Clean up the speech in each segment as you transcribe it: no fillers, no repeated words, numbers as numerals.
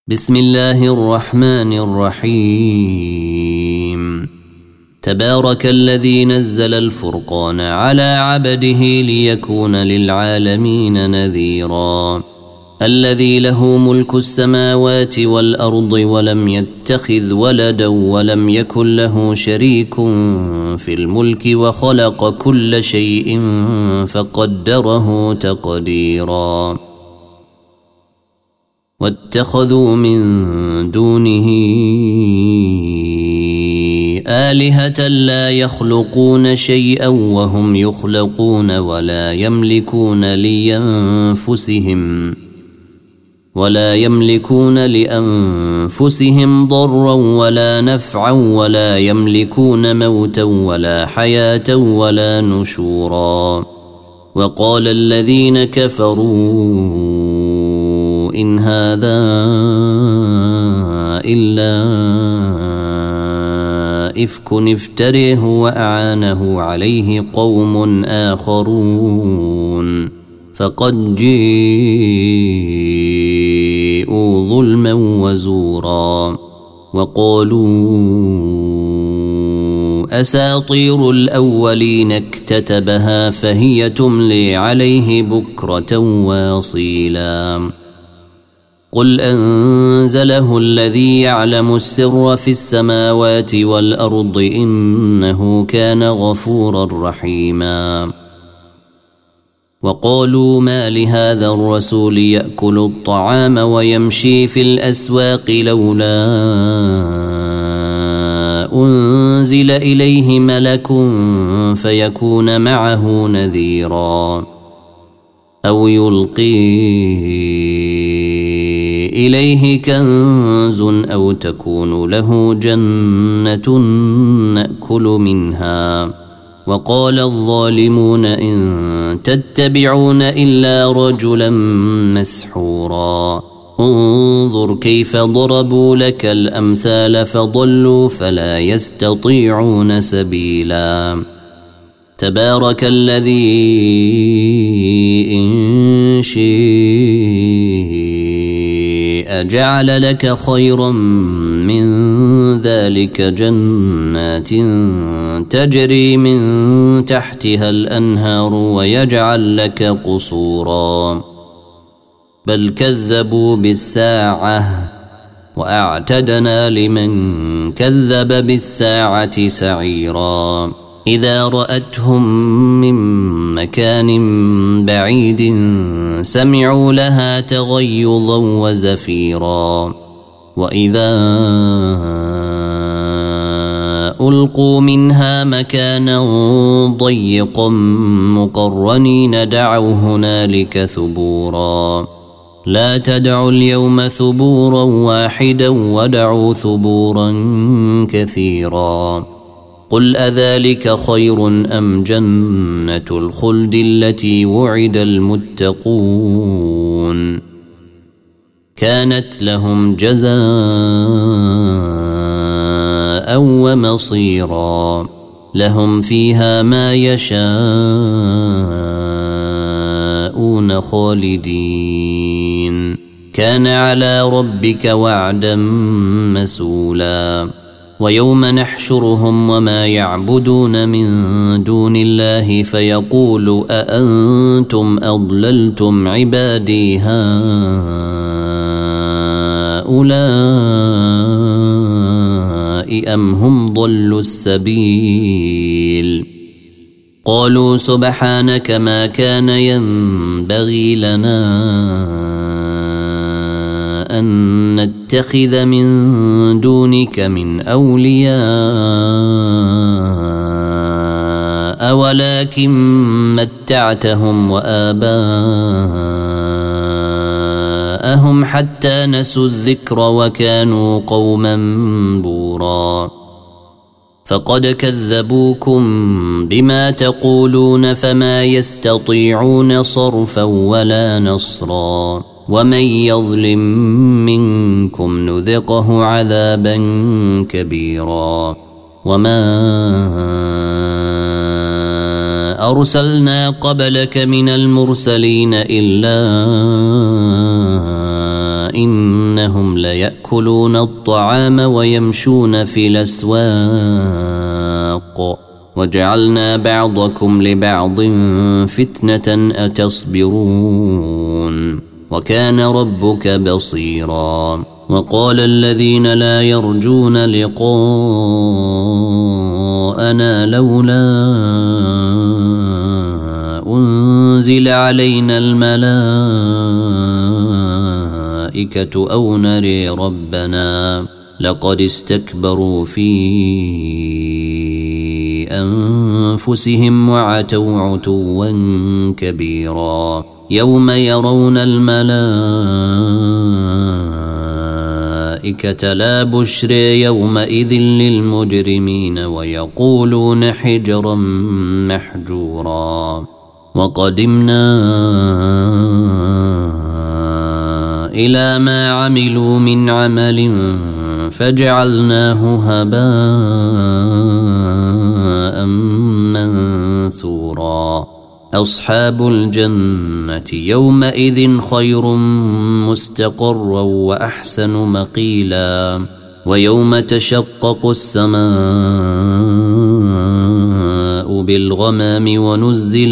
بسم الله الرحمن الرحيم. تبارك الذي نزل الفرقان على عبده ليكون للعالمين نذيرا. الذي له ملك السماوات والأرض ولم يتخذ ولدا ولم يكن له شريك في الملك وخلق كل شيء فقدره تقديرا. واتخذوا من دونه آلهة لا يخلقون شيئا وهم يخلقون ولا يملكون لأنفسهم ضرا ولا نفعا ولا يملكون موتا ولا حياة ولا نشورا. وقال الذين كفروا إن هذا إلا إفك افتريه وأعانه عليه قوم آخرون فقد جيءوا ظلما وزورا. وقالوا أساطير الأولين اكتتبها فهي تملي عليه بكرة واصيلا. قل أنزله الذي يعلم السر في السماوات والأرض إنه كان غفورا رحيما. وقالوا ما لهذا الرسول يأكل الطعام ويمشي في الأسواق لولا أنزل إليه ملك فيكون معه نذيرا أو يلقي إليه كنز أو تكون له جنة نأكل منها. وقال الظالمون إن تتبعون إلا رجلا مسحورا. انظر كيف ضربوا لك الأمثال فضلوا فلا يستطيعون سبيلا. تبارك الذي إن شيء جعل لك خيرا من ذلك جنات تجري من تحتها الأنهار ويجعل لك قصورا. بل كذبوا بالساعة وأعتدنا لمن كذب بالساعة سعيرا. إذا رأتهم من مكان بعيد سمعوا لها تغيظا وزفيرا. وإذا ألقوا منها مكانا ضيقا مقرنين دعوا هنالك ثبورا. لا تدعوا اليوم ثبورا واحدا ودعوا ثبورا كثيرا. قل أذلك خير أم جنة الخلد التي وعد المتقون كانت لهم جزاء ومصيرا. لهم فيها ما يشاءون خالدين كان على ربك وعدا مسؤولا. ويوم نحشرهم وما يعبدون من دون الله فيقول أأنتم أضللتم عبادي هؤلاء أم هم ضلوا السبيل. قالوا سبحانك ما كان ينبغي لنا أن نتخذ من دونك من أولياء ولكن متعتهم وآباءهم حتى نسوا الذكر وكانوا قوما بورا. فقد كذبوكم بما تقولون فما يستطيعون صرفا ولا نصرا. ومن يظلم منكم نذقه عذابا كبيرا. وما أرسلنا قبلك من المرسلين إلا وإنهم ليأكلون الطعام ويمشون في الأسواق وجعلنا بعضكم لبعض فتنة أتصبرون وكان ربك بصيرا. وقال الذين لا يرجون لقاءنا لولا أنزل علينا الملائكة أو نري ربنا لقد استكبروا في أنفسهم وعتوا عتوا كبيرا. يوم يرون الملائكة لا بشر يومئذ للمجرمين ويقولون حجرا محجورا. وقدمنا إلى ما عملوا من عمل فجعلناه هباء منثورا. أصحاب الجنة يومئذ خير مستقرا وأحسن مقيلا. ويوم تشقق السماء بالغمام ونزل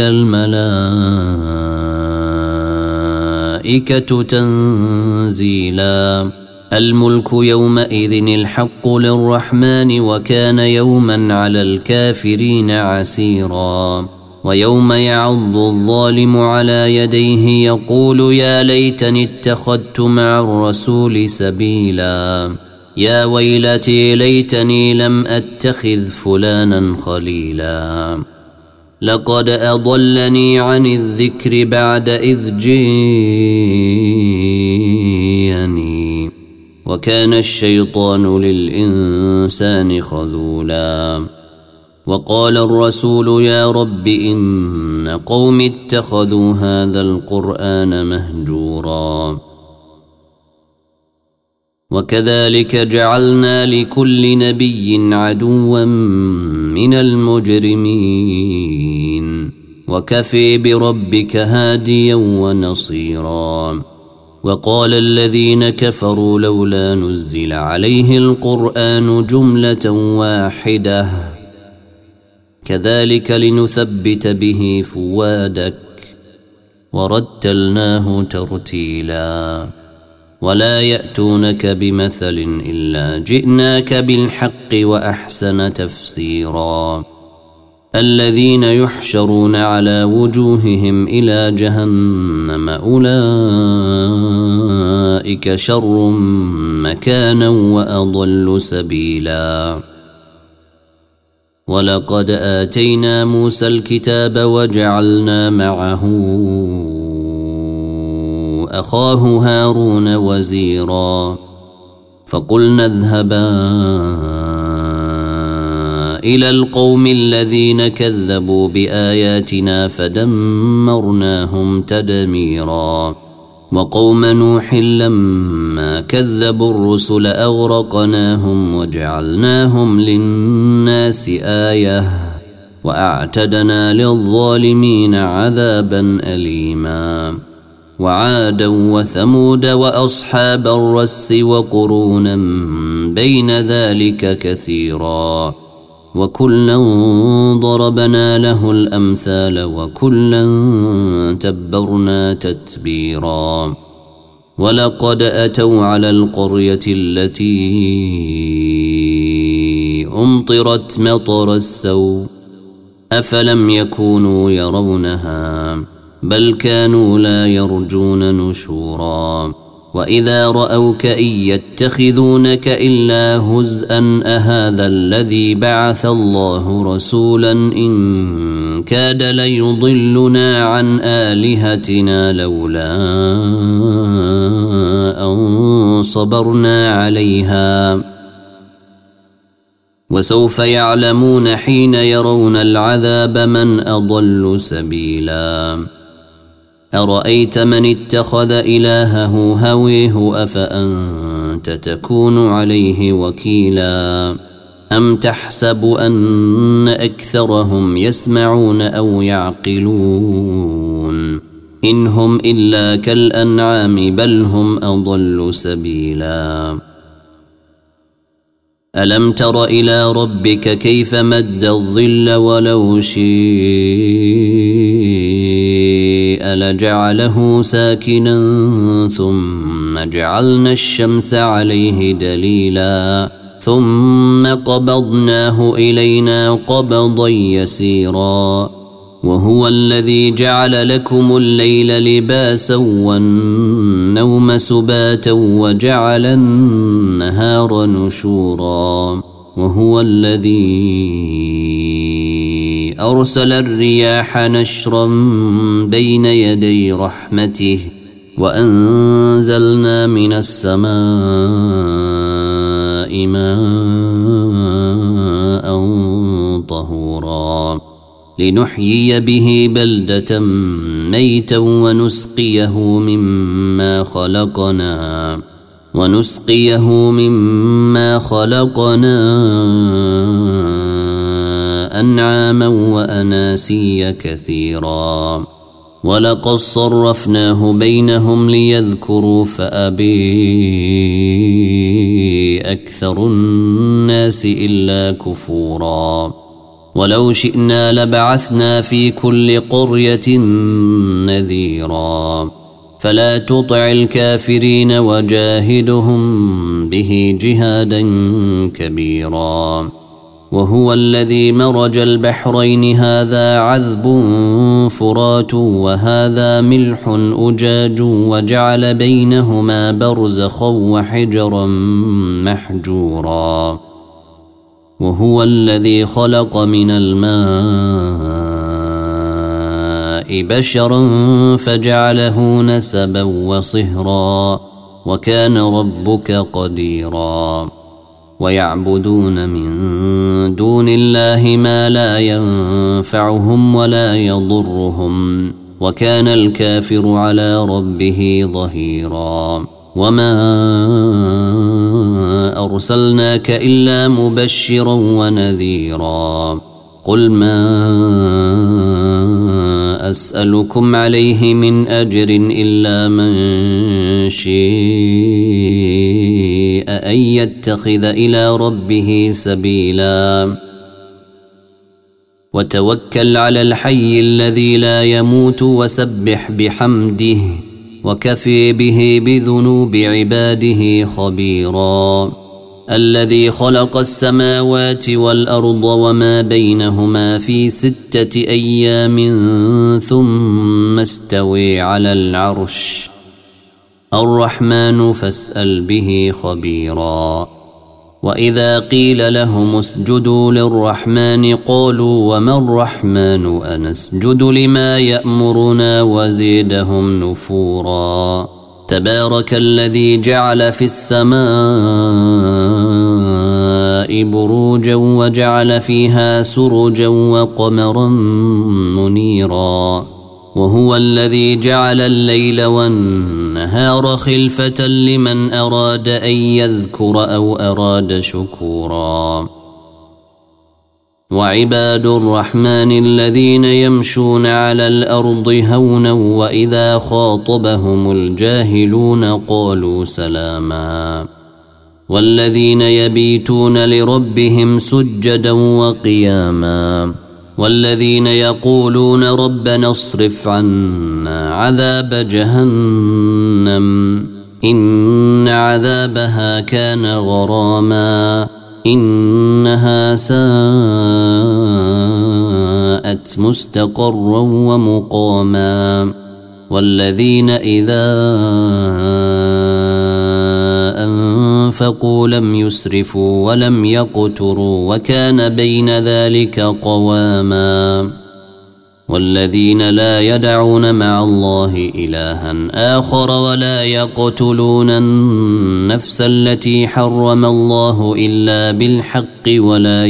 الملائكة تنزيلا. الملك يومئذ الحق للرحمن وكان يوما على الكافرين عسيرا. ويوم يعض الظالم على يديه يقول يا ليتني اتخذت مع الرسول سبيلا. يا ويلتي ليتني لم أتخذ فلانا خليلا. لقد أضلني عن الذكر بعد إذ جاءني وكان الشيطان للإنسان خذولا. وقال الرسول يا رب إن قوم اتخذوا هذا القرآن مهجورا. وكذلك جعلنا لكل نبي عدوا من المجرمين وكفي بربك هاديا ونصيرا. وقال الذين كفروا لولا نزل عليه القرآن جملة واحدة كذلك لنثبت به فؤادك ورتلناه ترتيلا. ولا يأتونك بمثل إلا جئناك بالحق وأحسن تفسيرا. الذين يحشرون على وجوههم إلى جهنم أولئك شر مكانا وأضل سبيلا. ولقد آتينا موسى الكتاب وجعلنا معه أخاه هارون وزيرا. فقلنا اذهبا إلى القوم الذين كذبوا بآياتنا فدمرناهم تدميرا. وقوم نوح لما كذبوا الرسل أغرقناهم وجعلناهم للناس آية وأعتدنا للظالمين عذابا أليما. وعادا وثمود وأصحاب الرس وقرونا بين ذلك كثيرا. وكلا ضربنا له الأمثال وكلا تبرنا تتبيرا. ولقد أتوا على القرية التي أمطرت مطر السوء أفلم يكونوا يرونها بل كانوا لا يرجون نشورا. وإذا رأوك إن يتخذونك إلا هزءا أهذا الذي بعث الله رسولا إن كاد ليضلنا عن آلهتنا لولا أن صبرنا عليها. وسوف يعلمون حين يرون العذاب من أضل سبيلا. أرأيت من اتخذ إلهه هويه أفأنت تكون عليه وكيلا. أم تحسب أن أكثرهم يسمعون أو يعقلون إن هم إلا كالأنعام بل هم أضل سبيلا ألم تر إلى ربك كيف مد الظل ولو شيء لجعله ساكنا ثم جعلنا الشمس عليه دليلا ثم قبضناه إلينا قبضا يسيرا وهو الذي جعل لكم الليل لباسا والنوم سباتا وجعل النهار نشورا وهو الذي أرسل الرياح نشرا بين يدي رحمته وأنزلنا من السماء ماء طهورا لنحيي به بلدة ميتا ونسقيه مما خلقنا أنعاما وأناسيا كثيرا ولقد صرفناه بينهم ليذكروا فأبي أكثر الناس إلا كفورا ولو شئنا لبعثنا في كل قرية نذيرا فلا تطع الكافرين وجاهدهم به جهادا كبيرا وهو الذي مرج البحرين هذا عذب فرات وهذا ملح أجاج وجعل بينهما برزخا وحجرا محجورا وهو الذي خلق من الماء بشرا فجعله نسبا وصهرا وكان ربك قديرا ويعبدون من دون الله ما لا ينفعهم ولا يضرهم وكان الكافر على ربه ظهيرا وما أرسلناك إلا مبشرا ونذيرا قل ما أسألكم عليه من أجر إلا من شاء أن يتخذ إلى ربه سبيلا وتوكل على الحي الذي لا يموت وسبح بحمده وكفي به بذنوب عباده خبيرا الذي خلق السماوات والأرض وما بينهما في 6 أيام ثم استوي على العرش الرحمن فاسأل به خبيرا وإذا قيل لهم اسجدوا للرحمن قالوا وما الرحمن أنسجد لما يأمرنا وزيدهم نفورا تبارك الذي جعل في السماء بروجا وجعل فيها سرجا وقمرا منيرا وهو الذي جعل الليل والنهار خلفة لمن أراد أن يذكر أو أراد شكورا وعباد الرحمن الذين يمشون على الأرض هونا وإذا خاطبهم الجاهلون قالوا سلاما والذين يبيتون لربهم سجدا وقياما والذين يقولون ربنا اصرف عنا عذاب جهنم إن عذابها كان غراما إنها ساءت مستقرا ومقاما والذين إذا أنفقوا لم يسرفوا ولم يقتروا وكان بين ذلك قواما والذين لا يدعون مع الله إلها آخر ولا يقتلون النفس التي حرم الله إلا بالحق ولا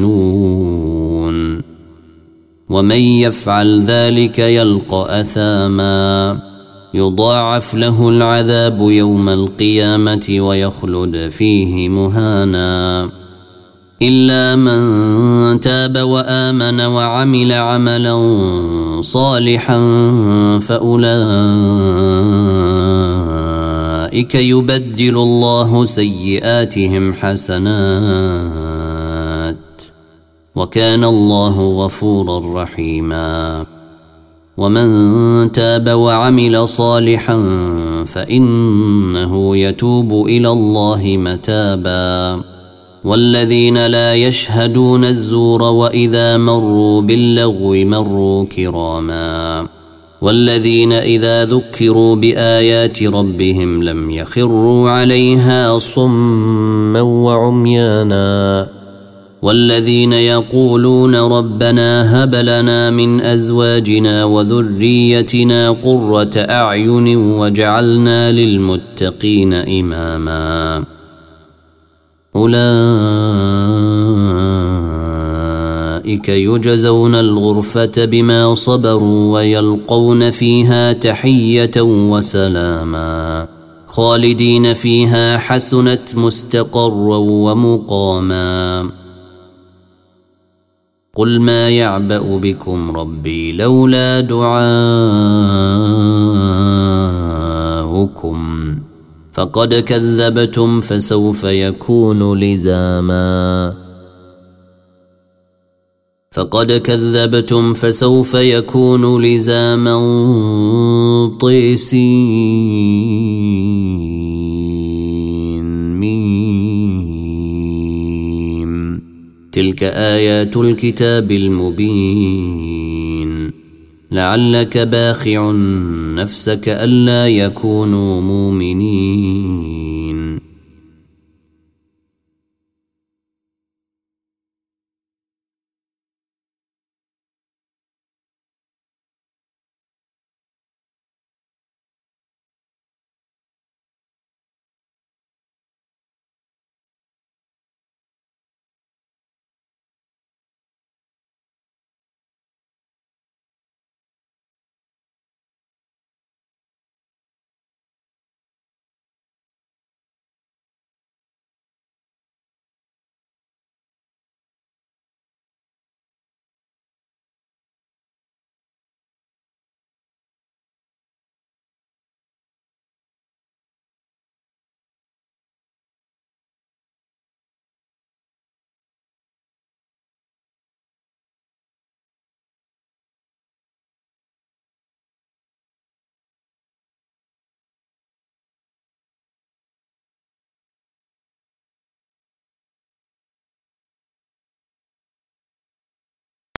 يزنون ومن يفعل ذلك يلقى أثاما يضاعف له العذاب يوم القيامة ويخلد فيه مهانا إلا من تاب وآمن وعمل عملا صالحا فأولئك يبدل الله سيئاتهم حسنات وكان الله غفورا رحيما ومن تاب وعمل صالحا فإنه يتوب إلى الله متابا والذين لا يشهدون الزور وإذا مروا باللغو مروا كراما والذين إذا ذكروا بآيات ربهم لم يخروا عليها صما وعميانا والذين يقولون ربنا هب لنا من أزواجنا وذريتنا قرة أعين واجعلنا للمتقين إماما أولئك يجزون الغرفة بما صبروا ويلقون فيها تحية وسلاما خالدين فيها حسنت مستقرا ومقاما قل ما يعبأ بكم ربي لولا دعاؤكم فقد كذبتم فسوف يكون لزاما طيسين ميم تلك آيات الكتاب المبين لعلك باخع نفسك ألا يكونوا مؤمنين